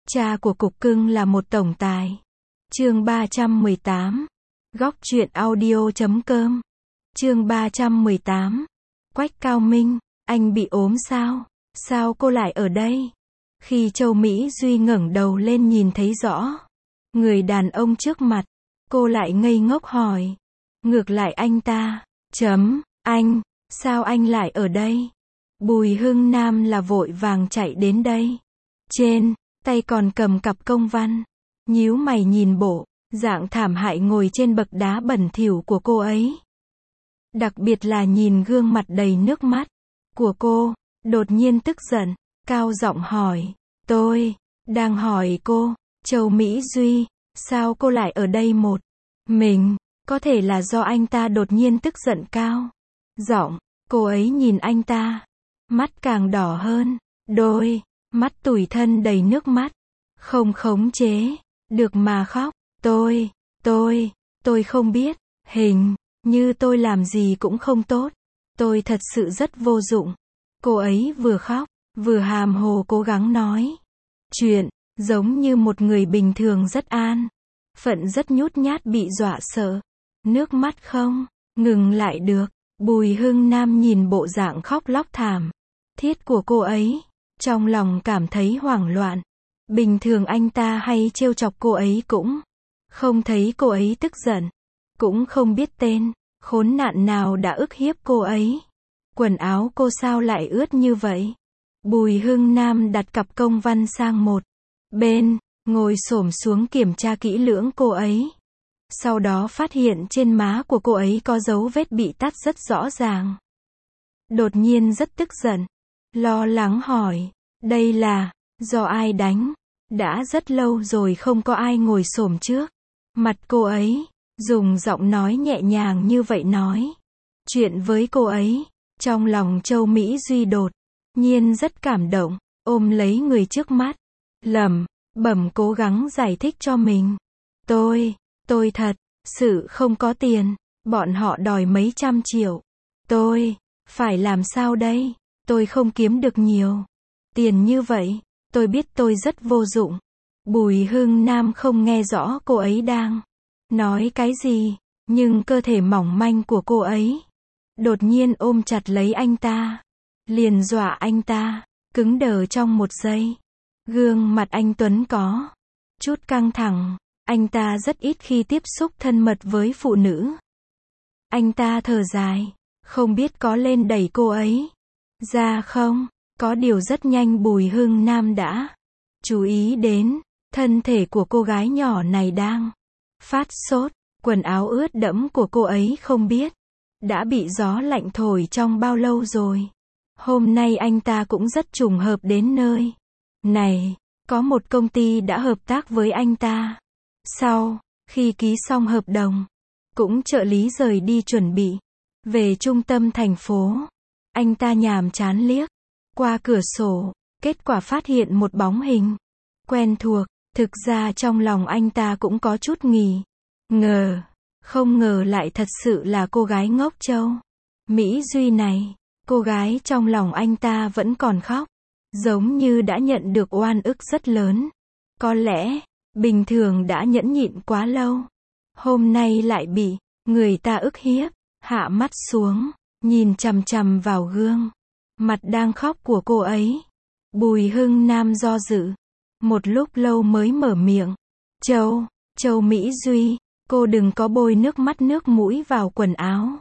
Cha của cục cưng là một tổng tài. Chương 318. Góc truyện audio.com. Chương 318. Quách Cao Minh, anh bị ốm sao? Sao cô lại ở đây? Khi Châu Mỹ Duy ngẩng đầu lên nhìn thấy rõ người đàn ông trước mặt, cô lại ngây ngốc hỏi. Ngược lại anh ta, anh, sao anh lại ở đây? Bùi Hưng Nam là vội vàng chạy đến đây. Trên tay còn cầm cặp công văn, nhíu mày nhìn bộ dạng thảm hại ngồi trên bậc đá bẩn thỉu của cô ấy. Đặc biệt là nhìn gương mặt đầy nước mắt của cô, đột nhiên tức giận, cao giọng hỏi, tôi đang hỏi cô, Châu Mỹ Duy, sao cô lại ở đây một mình? Có thể là do anh ta đột nhiên tức giận cao giọng, cô ấy nhìn anh ta, mắt càng đỏ hơn, đôi mắt tủi thân đầy nước mắt, không khống chế được mà khóc. Tôi không biết, hình như tôi làm gì cũng không tốt, tôi thật sự rất vô dụng. Cô ấy vừa khóc, vừa hàm hồ cố gắng nói chuyện, giống như một người bình thường rất an phận, rất nhút nhát bị dọa sợ. Nước mắt không ngừng lại được. Bùi Hưng Nam nhìn bộ dạng khóc lóc thảm thiết của cô ấy, trong lòng cảm thấy hoảng loạn. Bình thường anh ta hay trêu chọc cô ấy cũng không thấy cô ấy tức giận, cũng không biết tên khốn nạn nào đã ức hiếp cô ấy. Quần áo cô sao lại ướt như vậy? Bùi Hưng Nam đặt cặp công văn sang một bên, ngồi xổm xuống kiểm tra kỹ lưỡng cô ấy. Sau đó phát hiện trên má của cô ấy có dấu vết bị tát rất rõ ràng. Đột nhiên rất tức giận, lo lắng hỏi, đây là do ai đánh? Đã rất lâu rồi không có ai ngồi xổm trước mặt cô ấy, dùng giọng nói nhẹ nhàng như vậy nói chuyện với cô ấy. Trong lòng Châu Mỹ Duy đột nhiên rất cảm động, ôm lấy người trước mắt, lẩm bẩm cố gắng giải thích cho mình. Tôi thật sự không có tiền, bọn họ đòi mấy trăm triệu. Tôi phải làm sao đây? Tôi không kiếm được nhiều tiền như vậy, tôi biết tôi rất vô dụng. Bùi Hưng Nam không nghe rõ cô ấy đang nói cái gì, nhưng cơ thể mỏng manh của cô ấy đột nhiên ôm chặt lấy anh ta, liền dọa anh ta cứng đờ trong một giây. Gương mặt anh tuấn có chút căng thẳng, anh ta rất ít khi tiếp xúc thân mật với phụ nữ. Anh ta thở dài, không biết có lên đẩy cô ấy ra không. Có điều rất nhanh Bùi Hưng Nam đã chú ý đến thân thể của cô gái nhỏ này đang phát sốt. Quần áo ướt đẫm của cô ấy không biết đã bị gió lạnh thổi trong bao lâu rồi. Hôm nay anh ta cũng rất trùng hợp đến nơi này. Có một công ty đã hợp tác với anh ta. Sau khi ký xong hợp đồng, cũng trợ lý rời đi chuẩn bị về trung tâm thành phố. Anh ta nhàm chán liếc qua cửa sổ, kết quả phát hiện một bóng hình quen thuộc. Thực ra trong lòng anh ta cũng có chút ngờ, không ngờ lại thật sự là cô gái ngốc Châu Mỹ Duy này. Cô gái trong lòng anh ta vẫn còn khóc, giống như đã nhận được oan ức rất lớn. Có lẽ bình thường đã nhẫn nhịn quá lâu, hôm nay lại bị người ta ức hiếp. Hạ mắt xuống, nhìn chằm chằm vào gương mặt đang khóc của cô ấy. Bùi Hưng Nam do dự một lúc lâu mới mở miệng. Châu Mỹ Duy, cô đừng có bôi nước mắt nước mũi vào quần áo.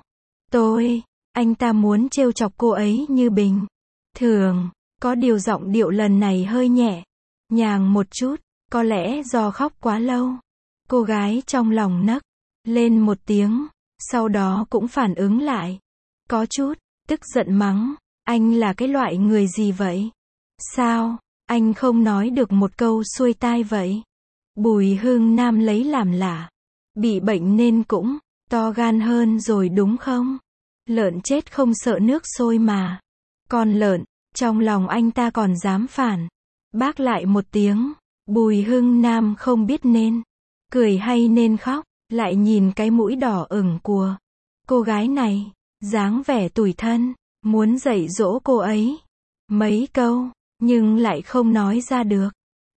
Anh ta muốn trêu chọc cô ấy như bình thường. Có điều giọng điệu lần này hơi nhẹ nhàng một chút. Có lẽ do khóc quá lâu. Cô gái trong lòng nấc lên một tiếng, sau đó cũng phản ứng lại, có chút tức giận mắng, anh là cái loại người gì vậy? Sao anh không nói được một câu xuôi tai vậy? Bùi Hưng Nam lấy làm lạ, bị bệnh nên cũng to gan hơn rồi đúng không? Lợn chết không sợ nước sôi mà. Con lợn, trong lòng anh ta còn dám phản bác lại một tiếng. Bùi Hưng Nam không biết nên cười hay nên khóc, lại nhìn cái mũi đỏ ửng của cô gái này, dáng vẻ tủi thân, muốn dạy dỗ cô ấy mấy câu, nhưng lại không nói ra được.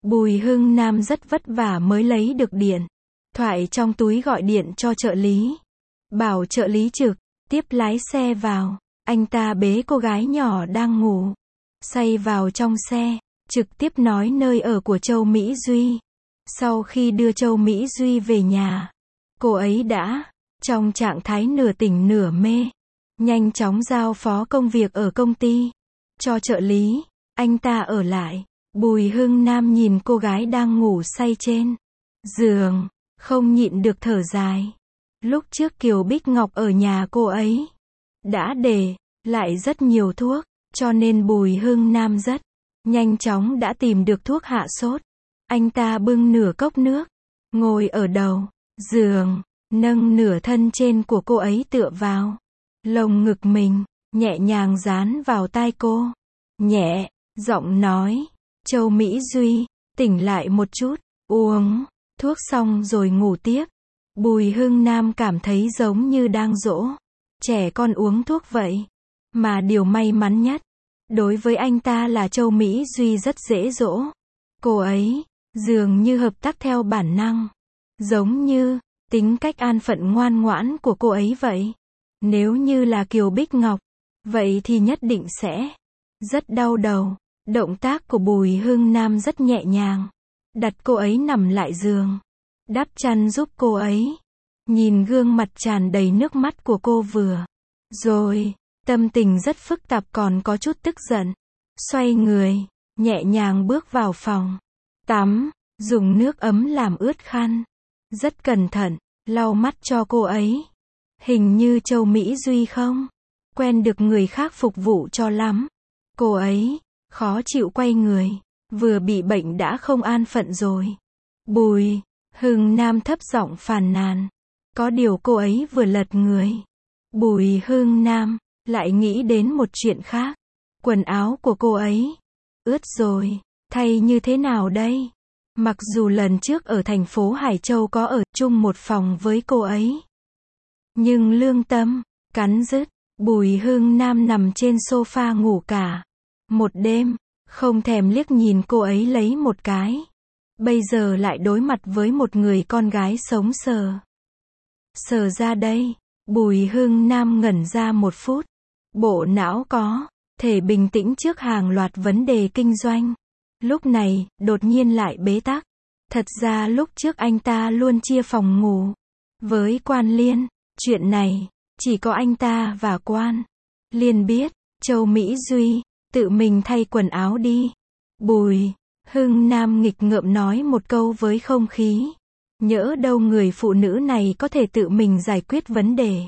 Bùi Hưng Nam rất vất vả mới lấy được điện thoại trong túi gọi điện cho trợ lý. Bảo trợ lý trực tiếp lái xe vào. Anh ta bế cô gái nhỏ đang ngủ say vào trong xe, trực tiếp nói nơi ở của Châu Mỹ Duy. Sau khi đưa Châu Mỹ Duy về nhà, cô ấy đã trong trạng thái nửa tỉnh nửa mê, nhanh chóng giao phó công việc ở công ty cho trợ lý. Anh ta ở lại. Bùi Hưng Nam nhìn cô gái đang ngủ say trên giường, không nhịn được thở dài. Lúc trước Kiều Bích Ngọc ở nhà cô ấy đã để lại rất nhiều thuốc, cho nên Bùi Hưng Nam rất nhanh chóng đã tìm được thuốc hạ sốt. Anh ta bưng nửa cốc nước, ngồi ở đầu giường, nâng nửa thân trên của cô ấy tựa vào lồng ngực mình, nhẹ nhàng dán vào tai cô. Nhẹ giọng nói, Châu Mỹ Duy, tỉnh lại một chút, uống thuốc xong rồi ngủ tiếp. Bùi Hưng Nam cảm thấy giống như đang dỗ trẻ con uống thuốc vậy. Mà điều may mắn nhất đối với anh ta là Châu Mỹ Duy rất dễ dỗ. Cô ấy dường như hợp tác theo bản năng, giống như tính cách an phận ngoan ngoãn của cô ấy vậy. Nếu như là Kiều Bích Ngọc, vậy thì nhất định sẽ rất đau đầu. Động tác của Bùi Hưng Nam rất nhẹ nhàng, đặt cô ấy nằm lại giường, đắp chăn giúp cô ấy. Nhìn gương mặt tràn đầy nước mắt của cô vừa rồi, tâm tình rất phức tạp còn có chút tức giận. Xoay người, nhẹ nhàng bước vào phòng tắm, dùng nước ấm làm ướt khăn. Rất cẩn thận, lau mắt cho cô ấy. Hình như Châu Mỹ Duy không quen được người khác phục vụ cho lắm. Cô ấy khó chịu quay người, vừa bị bệnh đã không an phận rồi. Bùi Hưng Nam thấp giọng phàn nàn. Có điều cô ấy vừa lật người, Bùi Hưng Nam lại nghĩ đến một chuyện khác. Quần áo của cô ấy ướt rồi, thay như thế nào đây? Mặc dù lần trước ở thành phố Hải Châu có ở chung một phòng với cô ấy, nhưng lương tâm cắn rứt. Bùi Hưng Nam nằm trên sofa ngủ cả một đêm, không thèm liếc nhìn cô ấy lấy một cái. Bây giờ lại đối mặt với một người con gái sống sờ ra đây. Bùi Hưng Nam ngẩn ra một phút. Bộ não có thể bình tĩnh trước hàng loạt vấn đề kinh doanh, lúc này đột nhiên lại bế tắc. Thật ra lúc trước anh ta luôn chia phòng ngủ với Quan Liên. Chuyện này chỉ có anh ta và Quan Liên biết. Châu Mỹ Duy, tự mình thay quần áo đi. Bùi Hưng Nam nghịch ngợm nói một câu với không khí. Nhỡ đâu người phụ nữ này có thể tự mình giải quyết vấn đề.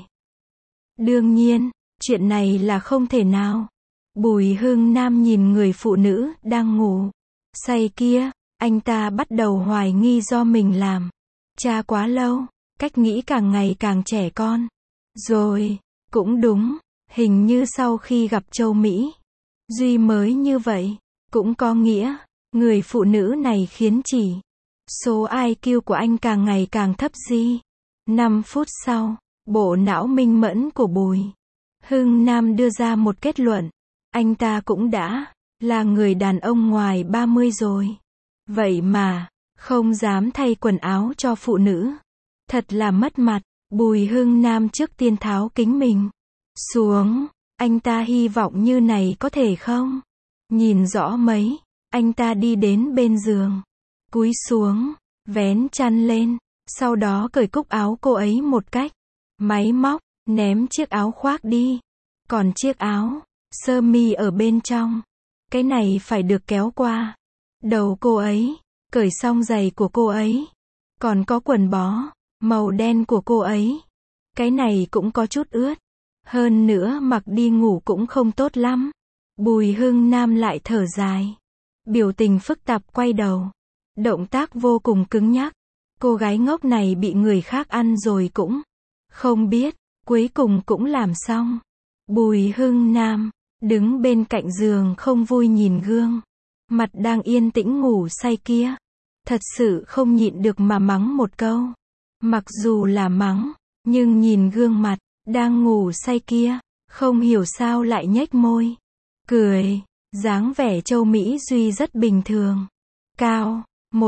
Đương nhiên, chuyện này là không thể nào. Bùi Hưng Nam nhìn người phụ nữ đang ngủ say kia, anh ta bắt đầu hoài nghi do mình làm cha quá lâu, cách nghĩ càng ngày càng trẻ con. Rồi, cũng đúng, hình như sau khi gặp Châu Mỹ Duy mới như vậy, cũng có nghĩa, người phụ nữ này khiến chỉ số IQ của anh càng ngày càng thấp gì. 5 phút sau, bộ não minh mẫn của Bùi Hưng Nam đưa ra một kết luận. Anh ta cũng đã là người đàn ông ngoài 30 rồi. Vậy mà, không dám thay quần áo cho phụ nữ. Thật là mất mặt. Bùi Hưng Nam trước tiên tháo kính mình xuống. Anh ta hy vọng như này có thể không nhìn rõ mấy. Anh ta đi đến bên giường, cúi xuống, vén chăn lên, sau đó cởi cúc áo cô ấy một cách máy móc, ném chiếc áo khoác đi. Còn chiếc áo sơ mi ở bên trong, cái này phải được kéo qua đầu cô ấy. Cởi xong giày của cô ấy, còn có quần bó màu đen của cô ấy, cái này cũng có chút ướt. Hơn nữa mặc đi ngủ cũng không tốt lắm. Bùi Hưng Nam lại thở dài, biểu tình phức tạp quay đầu, động tác vô cùng cứng nhắc. Cô gái ngốc này bị người khác ăn rồi cũng không biết, cuối cùng cũng làm xong. Bùi Hưng Nam đứng bên cạnh giường không vui nhìn gương mặt đang yên tĩnh ngủ say kia, thật sự không nhịn được mà mắng một câu. Mặc dù là mắng, nhưng nhìn gương mặt đang ngủ say kia, không hiểu sao lại nhếch môi cười. Dáng vẻ Châu Mỹ Duy rất bình thường. cao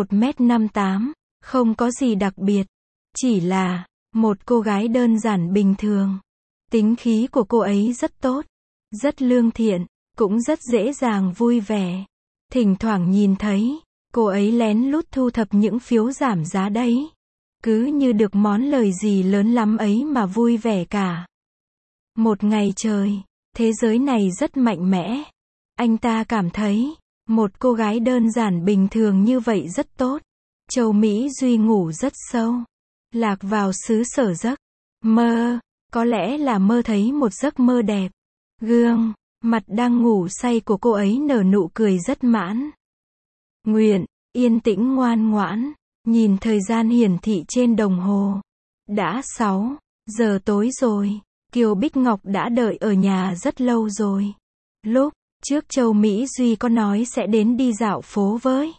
1m58, không có gì đặc biệt, chỉ là một cô gái đơn giản bình thường. Tính khí của cô ấy rất tốt, rất lương thiện, cũng rất dễ dàng vui vẻ. Thỉnh thoảng nhìn thấy, cô ấy lén lút thu thập những phiếu giảm giá đấy. Cứ như được món lời gì lớn lắm ấy mà vui vẻ cả. Một ngày trời, thế giới này rất mạnh mẽ. Anh ta cảm thấy, một cô gái đơn giản bình thường như vậy rất tốt. Châu Mỹ Duy ngủ rất sâu, lạc vào xứ sở giấc mơ, có lẽ là mơ thấy một giấc mơ đẹp. Gương mặt đang ngủ say của cô ấy nở nụ cười rất mãn nguyện, yên tĩnh ngoan ngoãn, nhìn thời gian hiển thị trên đồng hồ. Đã 6 giờ tối rồi, Kiều Bích Ngọc đã đợi ở nhà rất lâu rồi. Lúc trước Châu Mỹ Duy có nói sẽ đến đi dạo phố với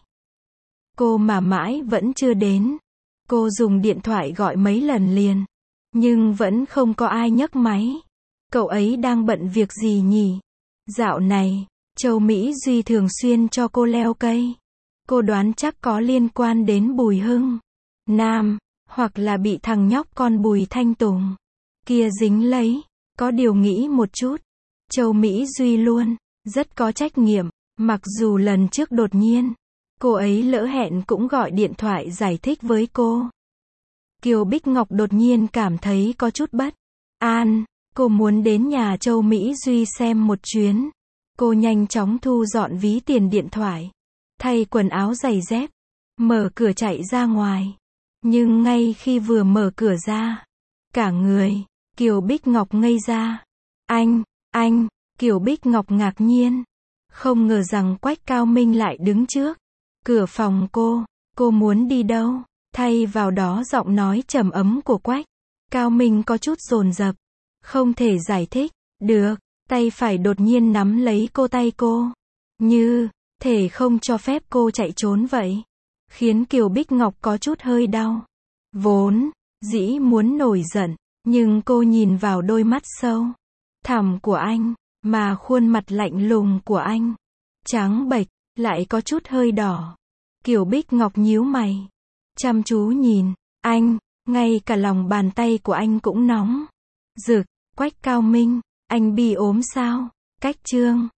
cô mà mãi vẫn chưa đến. Cô dùng điện thoại gọi mấy lần liền, nhưng vẫn không có ai nhấc máy. Cậu ấy đang bận việc gì nhỉ? Dạo này, Châu Mỹ Duy thường xuyên cho cô leo cây. Cô đoán chắc có liên quan đến Bùi Hưng Nam, hoặc là bị thằng nhóc con Bùi Thanh Tùng kia dính lấy. Có điều nghĩ một chút, Châu Mỹ Duy luôn rất có trách nhiệm, mặc dù lần trước đột nhiên cô ấy lỡ hẹn cũng gọi điện thoại giải thích với cô. Kiều Bích Ngọc đột nhiên cảm thấy có chút bất an, cô muốn đến nhà Châu Mỹ Duy xem một chuyến. Cô nhanh chóng thu dọn ví tiền điện thoại, thay quần áo giày dép, mở cửa chạy ra ngoài. Nhưng ngay khi vừa mở cửa ra, cả người Kiều Bích Ngọc ngây ra. Anh, Kiều Bích Ngọc ngạc nhiên, không ngờ rằng Quách Cao Minh lại đứng trước cửa phòng cô muốn đi đâu? Thay vào đó giọng nói trầm ấm của Quách Cao Minh có chút dồn dập, không thể giải thích được, tay phải đột nhiên nắm lấy tay cô, như thể không cho phép cô chạy trốn vậy, khiến Kiều Bích Ngọc có chút hơi đau. Vốn dĩ muốn nổi giận, nhưng cô nhìn vào đôi mắt sâu thẳm của anh, mà khuôn mặt lạnh lùng của anh trắng bệch, lại có chút hơi đỏ. Kiều Bích Ngọc nhíu mày, chăm chú nhìn anh, ngay cả lòng bàn tay của anh cũng nóng rực. Quách Cao Minh, anh bị ốm sao? Cách Trương